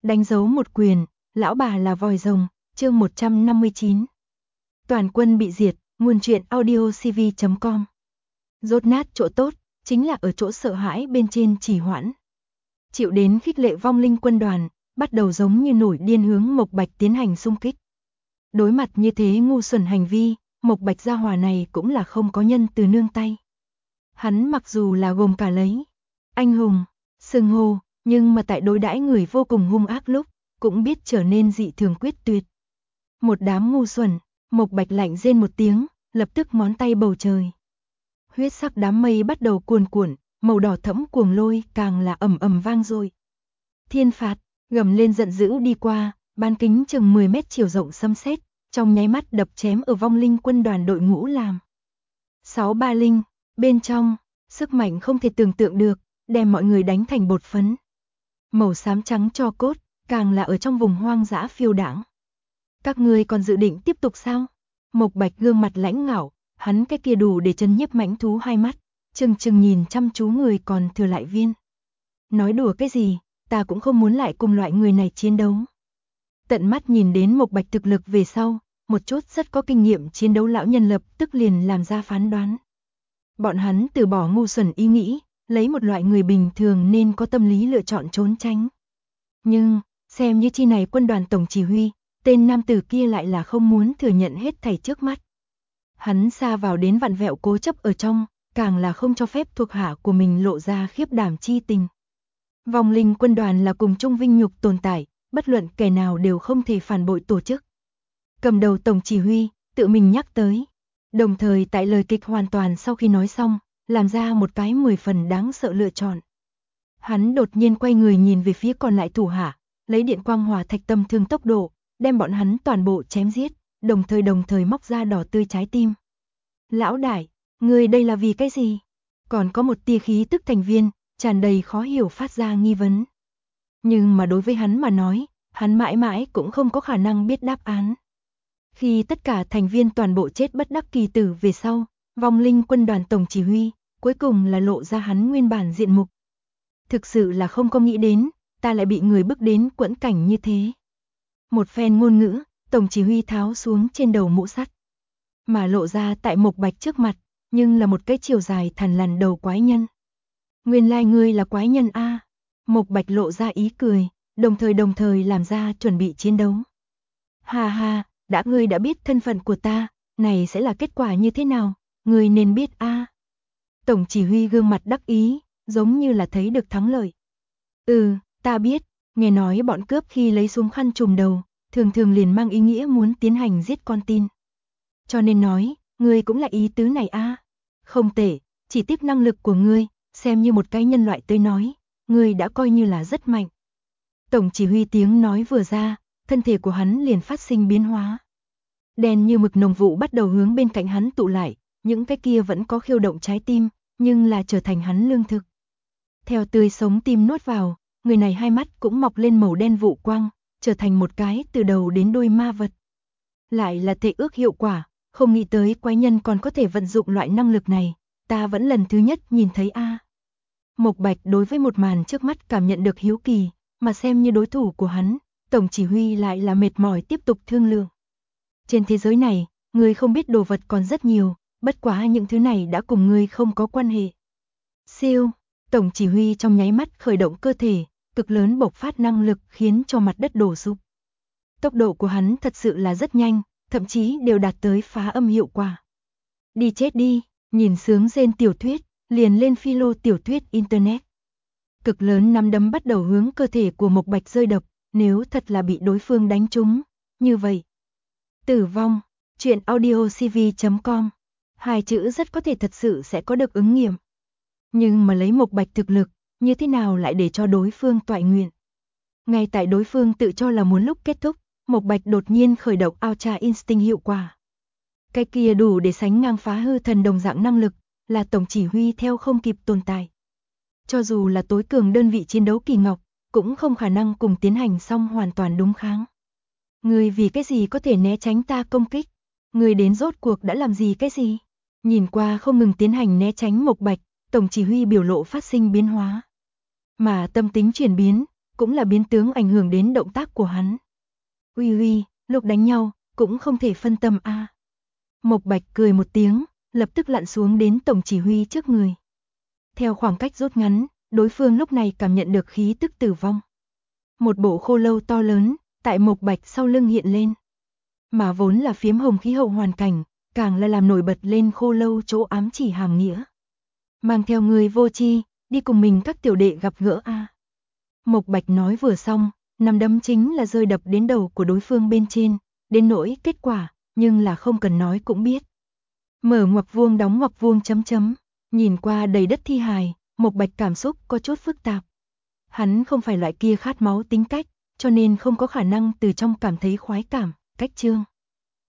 Đánh dấu một quyền, lão bà là vòi rồng, chương 159. Toàn quân bị diệt, nguồn truyện audiocv.com. Rốt nát chỗ tốt, chính là ở chỗ sợ hãi bên trên trì hoãn. Chịu đến khích lệ vong linh quân đoàn, bắt đầu giống như nổi điên hướng Mộc Bạch tiến hành xung kích. Đối mặt như thế ngu xuẩn hành vi, Mộc Bạch gia hỏa này cũng là không có nhân từ nương tay. Hắn mặc dù là gồm cả lấy anh hùng, xưng hô, nhưng mà tại đối đãi người vô cùng hung ác lúc, cũng biết trở nên dị thường quyết tuyệt. Một đám ngu xuẩn, Mộc Bạch lạnh rên một tiếng, lập tức ngón tay bầu trời. Huyết sắc đám mây bắt đầu cuồn cuộn, màu đỏ thẫm cuồng lôi càng là ầm ầm vang dội. Thiên phạt, gầm lên giận dữ đi qua, bán kính chừng 10 mét chiều rộng xâm xét, trong nháy mắt đập chém ở vong linh quân đoàn đội ngũ làm. 630, bên trong, sức mạnh không thể tưởng tượng được, đem mọi người đánh thành bột phấn. Màu xám trắng tro cốt, càng là ở trong vùng hoang dã phiêu đãng. Các ngươi còn dự định tiếp tục sao? Mộc Bạch gương mặt lãnh ngạo, hắn cái kia đủ để chấn nhiếp mãnh thú hai mắt, chừng chừng nhìn chăm chú người còn thừa lại viên. Nói đùa cái gì, ta cũng không muốn lại cùng loại người này chiến đấu. Tận mắt nhìn đến Mộc Bạch thực lực về sau, một chút rất có kinh nghiệm chiến đấu lão nhân lập tức liền làm ra phán đoán. Bọn hắn từ bỏ ngu xuẩn ý nghĩ, lấy một loại người bình thường nên có tâm lý lựa chọn trốn tránh. Nhưng, xem như chi này quân đoàn tổng chỉ huy, tên nam tử kia lại là không muốn thừa nhận hết thảy trước mắt. Hắn xa vào đến vặn vẹo cố chấp ở trong, càng là không cho phép thuộc hạ của mình lộ ra khiếp đảm chi tình. Vong linh quân đoàn là cùng chung vinh nhục tồn tại, bất luận kẻ nào đều không thể phản bội tổ chức. Cầm đầu tổng chỉ huy, tự mình nhắc tới. Đồng thời tại lời kịch hoàn toàn sau khi nói xong, làm ra một cái 10 phần đáng sợ lựa chọn. Hắn đột nhiên quay người nhìn về phía còn lại thủ hạ, lấy điện quang hỏa thạch tâm thương tốc độ, đem bọn hắn toàn bộ chém giết, đồng thời móc ra đỏ tươi trái tim. Lão đại, người đây là vì cái gì? Còn có một tia khí tức thành viên, tràn đầy khó hiểu phát ra nghi vấn. Nhưng mà đối với hắn mà nói, hắn mãi mãi cũng không có khả năng biết đáp án. Khi tất cả thành viên toàn bộ chết bất đắc kỳ tử về sau, vong linh quân đoàn tổng chỉ huy, cuối cùng là lộ ra hắn nguyên bản diện mục. Thực sự là không có nghĩ đến, ta lại bị người bức đến quẫn cảnh như thế. Một phen ngôn ngữ, tổng chỉ huy tháo xuống trên đầu mũ sắt. Mà lộ ra tại Mộc Bạch trước mặt, nhưng là một cái chiều dài thằn lằn đầu quái nhân. Nguyên lai ngươi là quái nhân a. Mộc Bạch lộ ra ý cười, đồng thời làm ra chuẩn bị chiến đấu. Ha ha, ngươi đã biết thân phận của ta, này sẽ là kết quả như thế nào, ngươi nên biết a. Tổng chỉ huy gương mặt đắc ý, giống như là thấy được thắng lợi. Ta biết, nghe nói bọn cướp khi lấy xuống khăn trùm đầu, thường liền mang ý nghĩa muốn tiến hành giết con tin. Cho nên nói, ngươi cũng là ý tứ này a. Không tệ, chỉ tiếp năng lực của ngươi, xem như một cái nhân loại tới nói, ngươi đã coi như là rất mạnh. Tổng chỉ huy tiếng nói vừa ra, thân thể của hắn liền phát sinh biến hóa. Đen như mực nồng vụ bắt đầu hướng bên cạnh hắn tụ lại, những cái kia vẫn có khiêu động trái tim, nhưng là trở thành hắn lương thực. Theo tươi sống tim nuốt vào, người này hai mắt cũng mọc lên màu đen vụ quang, trở thành một cái từ đầu đến đuôi ma vật. Lại là thể ước hiệu quả, không nghĩ tới quái nhân còn có thể vận dụng loại năng lực này, ta vẫn lần thứ nhất nhìn thấy a. Mộc Bạch đối với một màn trước mắt cảm nhận được hiếu kỳ, mà xem như đối thủ của hắn, tổng chỉ huy lại là mệt mỏi tiếp tục thương lượng. Trên thế giới này, ngươi không biết đồ vật còn rất nhiều, bất quá những thứ này đã cùng ngươi không có quan hệ. Siêu, tổng chỉ huy trong nháy mắt khởi động cơ thể, cực lớn bộc phát năng lực khiến cho mặt đất đổ sụp. Tốc độ của hắn thật sự là rất nhanh, thậm chí đều đạt tới phá âm hiệu quả. Đi chết đi, nhìn sướng rên tiểu thuyết, liền lên philo tiểu thuyết internet. Cực lớn nắm đấm bắt đầu hướng cơ thể của Mộc Bạch rơi đập, nếu thật là bị đối phương đánh trúng, như vậy. Tử vong, truyện audiocv.com. Hai chữ rất có thể thật sự sẽ có được ứng nghiệm. Nhưng mà lấy Mộc Bạch thực lực, như thế nào lại để cho đối phương toại nguyện. Ngay tại đối phương tự cho là muốn lúc kết thúc, Mộc Bạch đột nhiên khởi động Ultra Instinct hiệu quả. Cái kia đủ để sánh ngang phá hư thần đồng dạng năng lực, là tổng chỉ huy theo không kịp tồn tại. Cho dù là tối cường đơn vị chiến đấu kỳ ngọc, cũng không khả năng cùng tiến hành xong hoàn toàn đúng kháng. Ngươi vì cái gì có thể né tránh ta công kích? Ngươi đến rốt cuộc đã làm gì cái gì? Nhìn qua không ngừng tiến hành né tránh Mộc Bạch, tổng chỉ huy biểu lộ phát sinh biến hóa. Mà tâm tính chuyển biến, cũng là biến tướng ảnh hưởng đến động tác của hắn. Uy uy, lúc đánh nhau, cũng không thể phân tâm a. Mộc Bạch cười một tiếng, lập tức lặn xuống đến tổng chỉ huy trước người. Theo khoảng cách rút ngắn, đối phương lúc này cảm nhận được khí tức tử vong. Một bộ khô lâu to lớn, tại Mộc Bạch sau lưng hiện lên. Mà vốn là phiếm hồng khí hậu hoàn cảnh, càng là làm nổi bật lên khô lâu chỗ ám chỉ hàm nghĩa. Mang theo người vô tri, đi cùng mình các tiểu đệ gặp gỡ a. Mộc Bạch nói vừa xong, nắm đấm chính là rơi đập đến đầu của đối phương bên trên, đến nỗi kết quả, nhưng là không cần nói cũng biết. Mở ngoặc vuông đóng ngoặc vuông chấm chấm, nhìn qua đầy đất thi hài, Mộc Bạch cảm xúc có chút phức tạp. Hắn không phải loại kia khát máu tính cách, cho nên không có khả năng từ trong cảm thấy khoái cảm, cách chương.